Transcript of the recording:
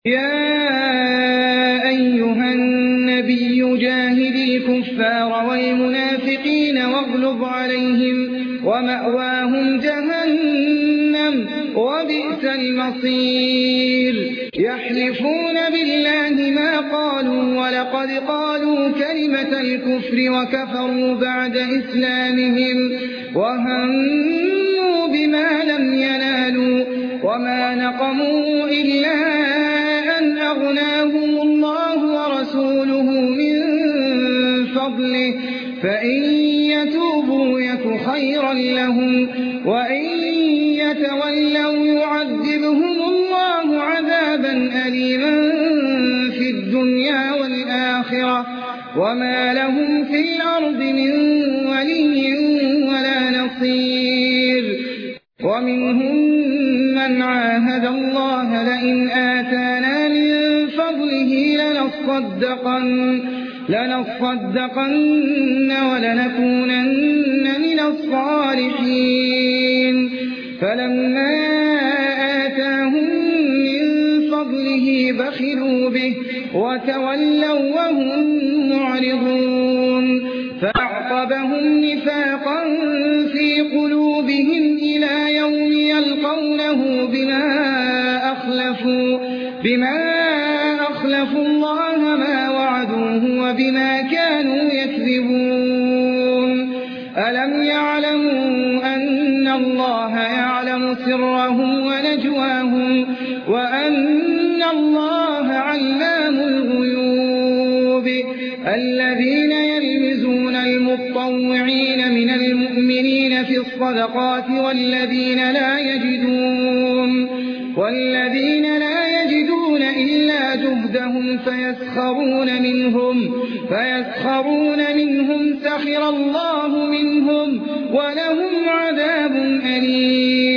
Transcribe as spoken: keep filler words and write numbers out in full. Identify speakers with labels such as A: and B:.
A: يا أيها النبي جاهد الكفار والمنافقين واغلظ عليهم ومأواهم جهنم وبئس المصير يحلفون بالله ما قالوا ولقد قالوا كلمة الكفر وكفروا بعد إسلامهم وهموا بما لم ينالوا وما نقموا إلا أن أغناهم الله ورسوله من فضله فإن يتوبوا يك خيرا لهم وإن يتولوا يعذبهم الله عذابا أليما في الدنيا والآخرة وما لهم في الأرض من ولي ولا نصير ومنهم من عاهد الله لئن آتانا من فضله لنصدقن, لنصدقن ولنكونن من الصالحين فلما آتاهم من فضله بخلوا به وتولوا وهم معرضون فأعقبهم نفاقا في قلوبهم إلى يوم يلقونه بما أخلفوا, بما أخلفوا الله ما وعدوه وبما كانوا يكذبون ألم يعلموا أن الله يعلم سرهم ونجواهم وأن الله علام الغيوب الذين يلمزون المطوعين من المؤمنين في الصدقات والذين لا يجدون والذين لا يجدون إلا جهدهم فيسخرون منهم فيسخرون منهم سخر الله منهم ولهم عذاب أليم